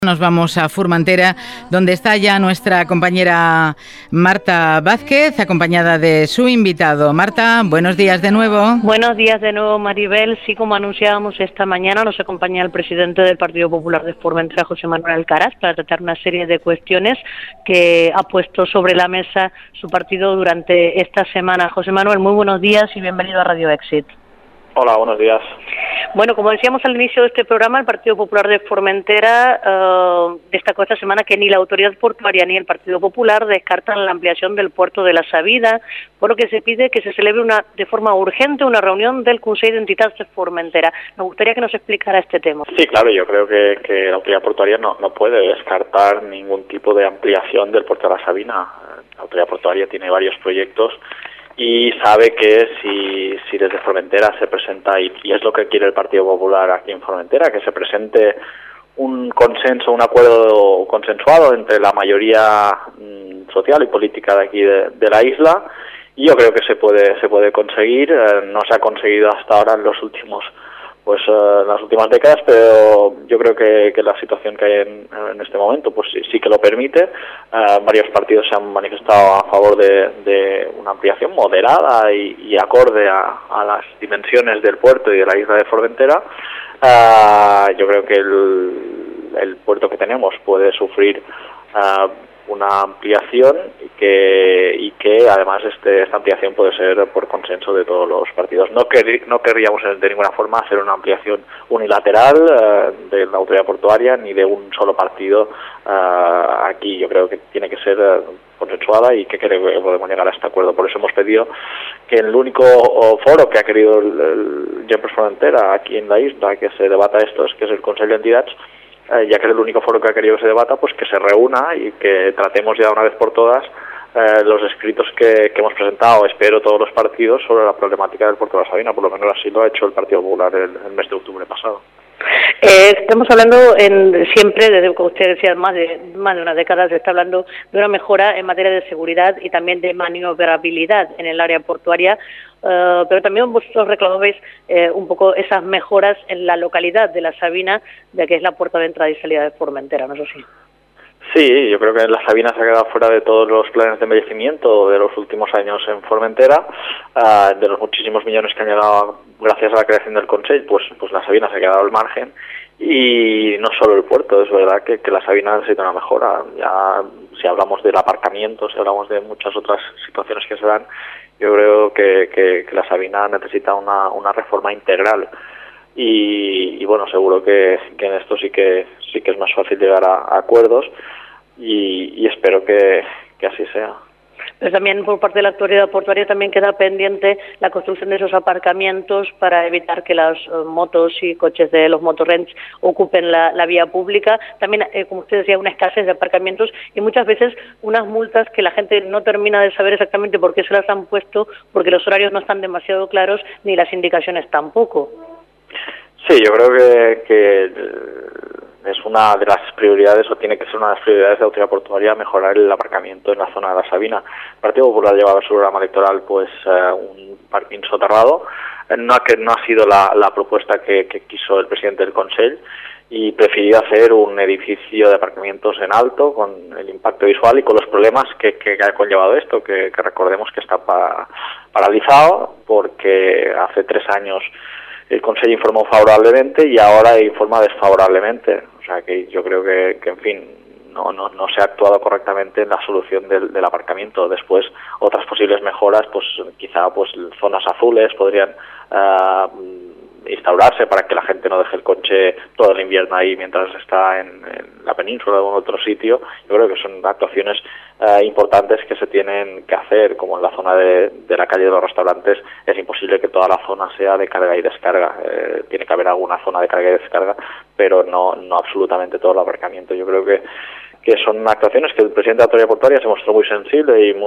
Nos vamos a Formentera, donde está ya nuestra compañera Marta Vázquez, acompañada de su invitado. Marta, buenos días de nuevo. Buenos días de nuevo, Maribel. Sí, como anunciábamos esta mañana, nos acompaña el presidente del Partido Popular de Formentera, José Manuel Alcaraz, para tratar una serie de cuestiones que ha puesto sobre la mesa su partido durante esta semana. José Manuel, muy buenos días y bienvenido a Radio Exit. Hola, buenos días. Bueno, como decíamos al inicio de este programa, el Partido Popular de Formentera destacó esta semana que ni la Autoridad Portuaria ni el Partido Popular descartan la ampliación del puerto de la Sabida, por lo que se pide que se celebre de forma urgente una reunión del Consejo de Entitats de Formentera. Me gustaría que nos explicara este tema. Sí, claro, yo creo que la Autoridad Portuaria no puede descartar ningún tipo de ampliación del puerto de la Sabina. La Autoridad Portuaria tiene varios proyectos y sabe que si desde Formentera se presenta, y es lo que quiere el Partido Popular aquí en Formentera, que se presente un consenso, un acuerdo consensuado entre la mayoría social y política de aquí de la isla, y yo creo que se puede conseguir. No se ha conseguido hasta ahora en las últimas décadas, pero yo creo que la situación que hay en este momento pues sí que lo permite. Varios partidos se han manifestado a favor de una ampliación moderada y acorde a las dimensiones del puerto y de la isla de Formentera. Yo creo que el puerto que tenemos puede sufrir una ampliación y que además esta ampliación puede ser por consenso de todos los partidos. No querríamos de ninguna forma hacer una ampliación unilateral de la autoridad portuaria ni de un solo partido aquí. Yo creo que tiene que ser consensuada y que podemos llegar a este acuerdo. Por eso hemos pedido que el único foro que ha querido el Jempres Formentera aquí en la isla que se debata esto que es el Consejo de Entidades, ya que es el único foro que ha querido que se debata, pues que se reúna y que tratemos ya una vez por todas los escritos que hemos presentado, espero, todos los partidos sobre la problemática del puerto de la Sabina. Por lo menos así lo ha hecho el Partido Popular el mes de octubre pasado. Estamos hablando siempre, desde que usted decía, más de una década, se está hablando de una mejora en materia de seguridad y también de maniobrabilidad en el área portuaria, pero también vosotros reclamabais un poco esas mejoras en la localidad de la Sabina, ya que es la puerta de entrada y salida de Formentera, ¿no es así? Sí, yo creo que la Sabina se ha quedado fuera de todos los planes de embellecimiento de los últimos años en Formentera. De los muchísimos millones que han llegado gracias a la creación del Consell, pues la Sabina se ha quedado al margen. Y no solo el puerto, es verdad que la Sabina necesita una mejora. Ya si hablamos del aparcamiento, si hablamos de muchas otras situaciones que se dan, yo creo que la Sabina necesita una reforma integral. Y bueno, seguro que en esto sí que es más fácil llegar a acuerdos y espero que así sea. Pero también por parte de la autoridad portuaria también queda pendiente la construcción de esos aparcamientos para evitar que las motos y coches de los motorrents ocupen la vía pública. También, como usted decía, una escasez de aparcamientos y muchas veces unas multas que la gente no termina de saber exactamente por qué se las han puesto, porque los horarios no están demasiado claros ni las indicaciones tampoco. Sí, yo creo que es una de las prioridades, o tiene que ser una de las prioridades de la autoridad portuaria, mejorar el aparcamiento en la zona de la Sabina. El Partido Popular llevaba en su programa electoral un parking soterrado. No ha sido la propuesta que quiso el presidente del Consell, y prefirió hacer un edificio de aparcamientos en alto con el impacto visual y con los problemas que ha conllevado esto, que recordemos que está paralizado porque hace 3 años el Consejo informó favorablemente y ahora informa desfavorablemente. O sea que yo creo que en fin, no se ha actuado correctamente en la solución del aparcamiento. Después, otras posibles mejoras, quizá zonas azules podrían instaurarse para que la gente no deje el coche todo el invierno ahí mientras está en la península o en otro sitio. Yo creo que son actuaciones importantes que se tienen que hacer, como en la zona de la calle de los restaurantes. Es imposible que toda la zona sea de carga y descarga. Tiene que haber alguna zona de carga y descarga, pero no absolutamente todo el aparcamiento. Yo creo que son actuaciones que el presidente de la autoridad portuaria se mostró muy sensible y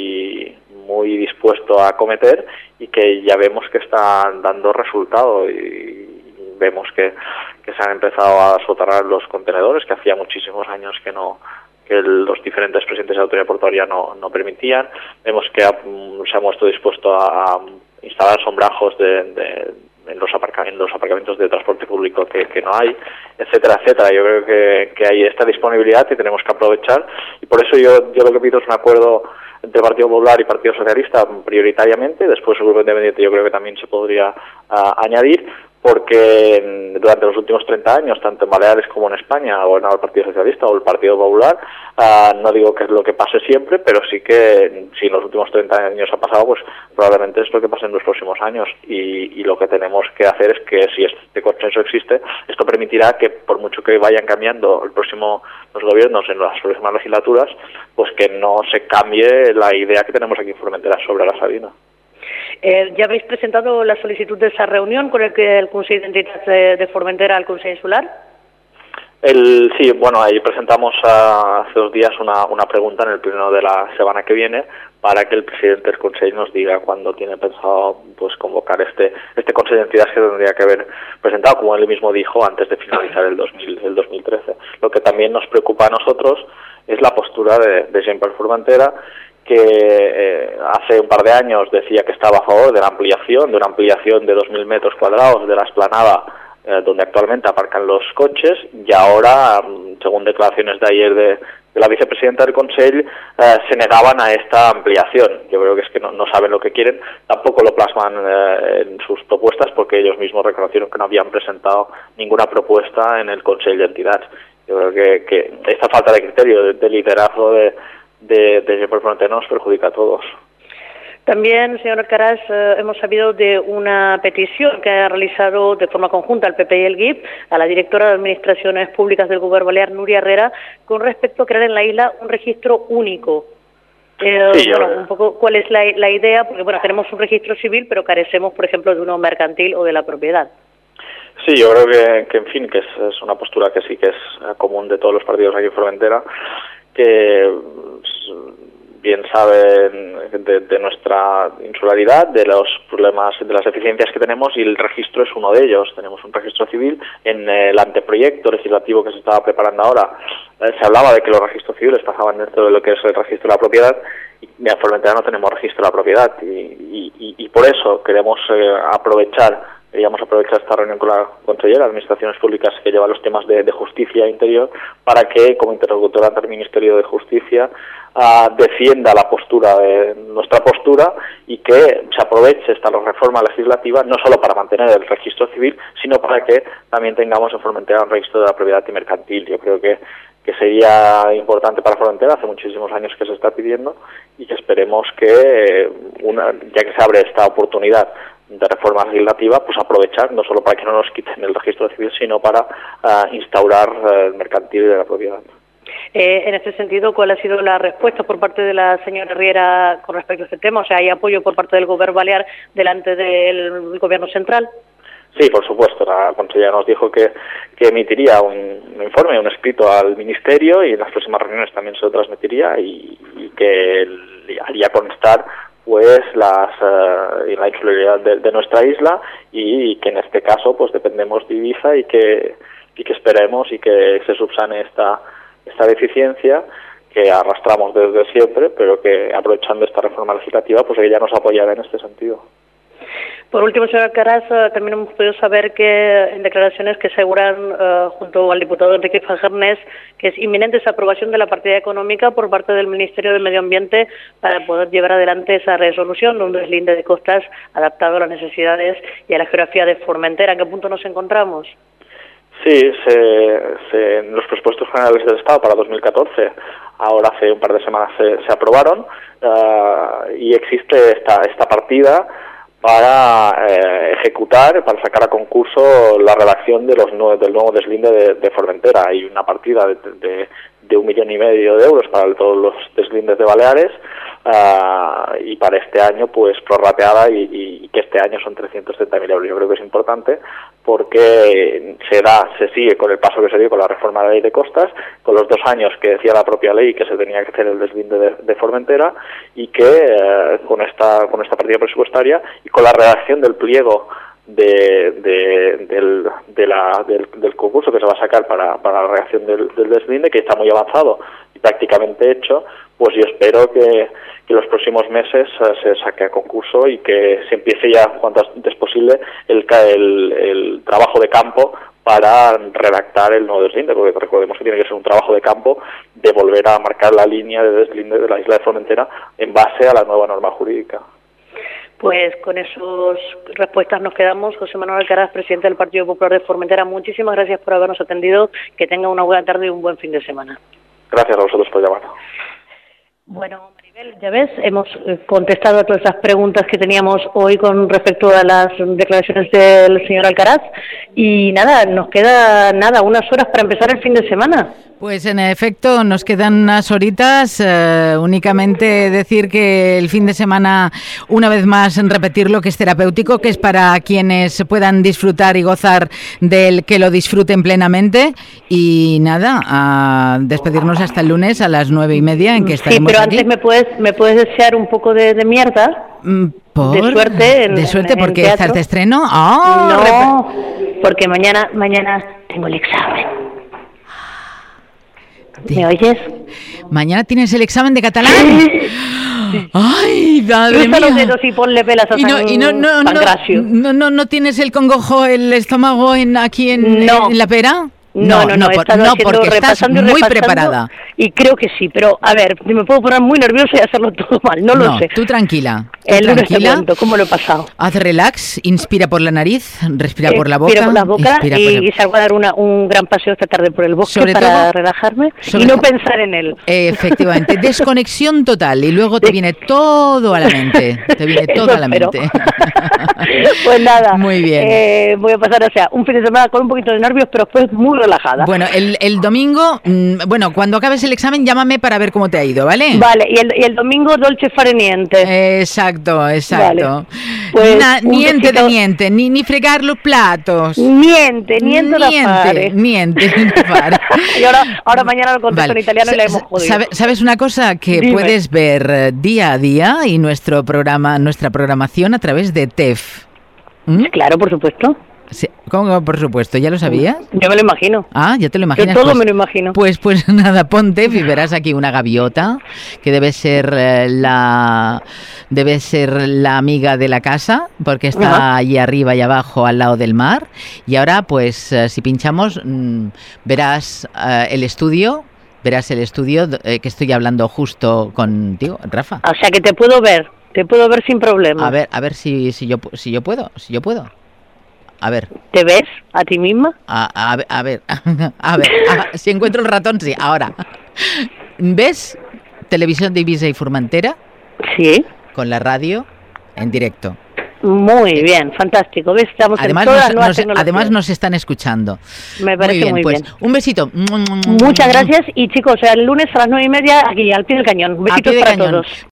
muy dispuesto a acometer, y que ya vemos que están dando resultado, y vemos que se han empezado a soterrar los contenedores, que hacía muchísimos años que los diferentes presidentes de la autoridad portuaria no permitían. Vemos que se ha mostrado dispuesto a instalar sombrajos de los aparcamientos de transporte público que no hay, etcétera, etcétera. Yo creo que hay esta disponibilidad y tenemos que aprovechar, y por eso yo lo que pido es un acuerdo entre Partido Popular y Partido Socialista prioritariamente. Después el Grupo Independiente yo creo que también se podría añadir, porque durante los últimos 30 años, tanto en Baleares como en España, ha gobernado el Partido Socialista o el Partido Popular. No digo que es lo que pase siempre, pero sí que si en los últimos 30 años ha pasado, pues probablemente es lo que pase en los próximos años. Y lo que tenemos que hacer es que, si este consenso existe, esto permitirá que, por mucho que vayan cambiando los gobiernos en las próximas legislaturas, pues que no se cambie la idea que tenemos aquí en Formentera sobre la Sabina. ¿Ya habéis presentado la solicitud de esa reunión con el Consell d'Entitats de Formentera al Consell Insular? Sí, bueno, ahí presentamos hace 2 días una pregunta en el pleno de la semana que viene, para que el presidente del Consell nos diga cuándo tiene pensado pues convocar este Consell d'Entitats, que tendría que haber presentado, como él mismo dijo, antes de finalizar el 2013. Lo que también nos preocupa a nosotros es la postura de Gent per Formentera, que hace un par de años decía que estaba a favor de una ampliación de 2.000 metros cuadrados de la explanada donde actualmente aparcan los coches, y ahora, según declaraciones de ayer de la vicepresidenta del Consell, se negaban a esta ampliación. Yo creo que es que no saben lo que quieren, tampoco lo plasman en sus propuestas, porque ellos mismos reconocieron que no habían presentado ninguna propuesta en el Consell d'Entitats. Yo creo que esta falta de criterio, de liderazgo de Gent per Formentera nos perjudica a todos. También, señor Alcaraz, hemos sabido de una petición que ha realizado de forma conjunta el PP y el GIP a la directora de Administraciones Públicas del Gobierno Balear, Núria Herrera, con respecto a crear en la isla un registro único. Sí, un poco cuál es la idea, porque bueno, tenemos un registro civil, pero carecemos, por ejemplo, de uno mercantil o de la propiedad. Sí, yo creo que en fin, que es una postura que sí que es común de todos los partidos aquí en Formentera, que bien saben de nuestra insularidad, de los problemas, de las deficiencias que tenemos, y el registro es uno de ellos. Tenemos un registro civil. En el anteproyecto legislativo que se estaba preparando ahora se hablaba de que los registros civiles pasaban dentro de lo que es el registro de la propiedad, y en Formentera no tenemos registro de la propiedad, y por eso queríamos aprovechar esta reunión con la consellera de Administraciones Públicas, que lleva los temas de justicia e interior, para que, como interlocutora ante el Ministerio de Justicia, defienda nuestra postura, y que se aproveche esta reforma legislativa no solo para mantener el registro civil, sino para que también tengamos en Formentera un registro de la propiedad y mercantil. Yo creo que sería importante para Formentera, hace muchísimos años que se está pidiendo, y que esperemos que, ya que se abre esta oportunidad de reforma legislativa, pues aprovechar, no solo para que no nos quiten el registro civil, sino para instaurar el mercantil de la propiedad. En este sentido, ¿cuál ha sido la respuesta por parte de la señora Riera con respecto a este tema? O sea, ¿hay apoyo por parte del Gobierno Balear delante del Gobierno central? Sí, por supuesto. La consellera nos dijo que emitiría un informe, un escrito al Ministerio, y en las próximas reuniones también se lo transmitiría, y que haría constar pues la insularidad de nuestra isla, y que en este caso pues dependemos de Ibiza, y que esperemos y que se subsane esta deficiencia que arrastramos desde siempre, pero que, aprovechando esta reforma legislativa, pues ella nos apoyará en este sentido. Por último, señor Alcaraz, también hemos podido saber que en declaraciones que aseguran junto al diputado Enrique Fajarnés que es inminente esa aprobación de la partida económica por parte del Ministerio del Medio Ambiente para poder llevar adelante esa resolución de un deslinde de costas adaptado a las necesidades y a la geografía de Formentera. ¿En qué punto nos encontramos? Sí, en los presupuestos generales del Estado para 2014, ahora hace un par de semanas se aprobaron, y existe esta partida para ejecutar, para sacar a concurso la redacción del nuevo deslinde de Formentera. Hay una partida de 1,5 millones de euros para todos los deslindes de Baleares, y para este año pues prorrateada, y que este año son 330.000 euros. Yo creo que es importante, porque se sigue con el paso que se dio con la reforma de la ley de costas, con los 2 años que decía la propia ley que se tenía que hacer el deslinde de Formentera, y que con esta partida presupuestaria y con la redacción del pliego del concurso que se va a sacar para la redacción del deslinde, que está muy avanzado, prácticamente hecho, pues yo espero que los próximos meses se saque a concurso y que se empiece ya cuanto antes posible el trabajo de campo para redactar el nuevo deslinde, porque recordemos que tiene que ser un trabajo de campo de volver a marcar la línea de deslinde de la isla de Formentera en base a la nueva norma jurídica. Pues con esas respuestas nos quedamos. José Manuel Alcaraz, presidente del Partido Popular de Formentera, muchísimas gracias por habernos atendido. Que tenga una buena tarde y un buen fin de semana. Gracias a vosotros por llamar. Bueno, Maribel, ya ves, hemos contestado a todas esas preguntas que teníamos hoy con respecto a las declaraciones del señor Alcaraz. Y nada, nos queda unas horas para empezar el fin de semana. Pues en efecto, nos quedan unas horitas. Únicamente decir que el fin de semana, una vez más, repetirlo, que es terapéutico, que es para quienes puedan disfrutar y gozar del que lo disfruten plenamente. Y nada, a despedirnos hasta el lunes a las 9:30, en que estaremos. Sí, pero aquí. Antes me puedes desear un poco de mierda. ¿Por? De suerte. ¿De suerte? ¿Por qué estás de estreno? No, porque mañana tengo el examen. ¿Me oyes? ¿Mañana tienes el examen de catalán? ¡Ay, madre mía! Cruza los dedos y ponle pelas a Pancracio. ¿No tienes el congojo, el estómago aquí en la pera? No, porque estás muy preparada. Y creo que sí, pero a ver, me puedo poner muy nerviosa y hacerlo todo mal, no lo sé. Tú tranquila. El lunes te cuento cómo lo he pasado. Haz relax, inspira por la nariz, respira por la boca. Respira por la boca y salgo a dar un gran paseo esta tarde por el bosque para relajarme y no pensar en él. Efectivamente, desconexión total y luego te viene todo a la mente. Pues nada. Muy bien. Voy a pasar, un fin de semana con un poquito de nervios, pero después muy relajada. Bueno, el domingo, cuando acabes el examen, llámame para ver cómo te ha ido, ¿vale? Vale, y el domingo dolce fare niente. Exacto. Vale. Pues niente de niente, ni fregar los platos. Niente da fare. Niente da fare. Y ahora mañana lo contesto en italiano y la hemos jodido. ¿Sabes una cosa? Que Dime. Puedes ver día a día y nuestra programación a través de TEF. Claro, por supuesto. Sí, ¿cómo? Por supuesto, ¿ya lo sabías? Yo me lo imagino. Ah, ya te lo imaginas. Yo todo me lo imagino. Pues nada, ponte y verás aquí una gaviota que debe ser la amiga de la casa, porque está allí arriba y abajo al lado del mar. Y ahora, pues, si pinchamos, verás el estudio. Verás el estudio que estoy hablando justo contigo, Rafa. O sea que te puedo ver sin problema. A ver si yo puedo. A ver. ¿Te ves a ti misma? A ver, si encuentro el ratón, sí, ahora. ¿Ves televisión de Ibiza y Formentera? Sí. Con la radio en directo. Muy bien, fantástico. ¿Ves? Estamos además, en todas nuevas tecnologías. Además nos están escuchando. Me parece muy bien. Un besito. Muchas gracias y chicos, el lunes a las 9:30 aquí al pie del cañón. Besitos para todos.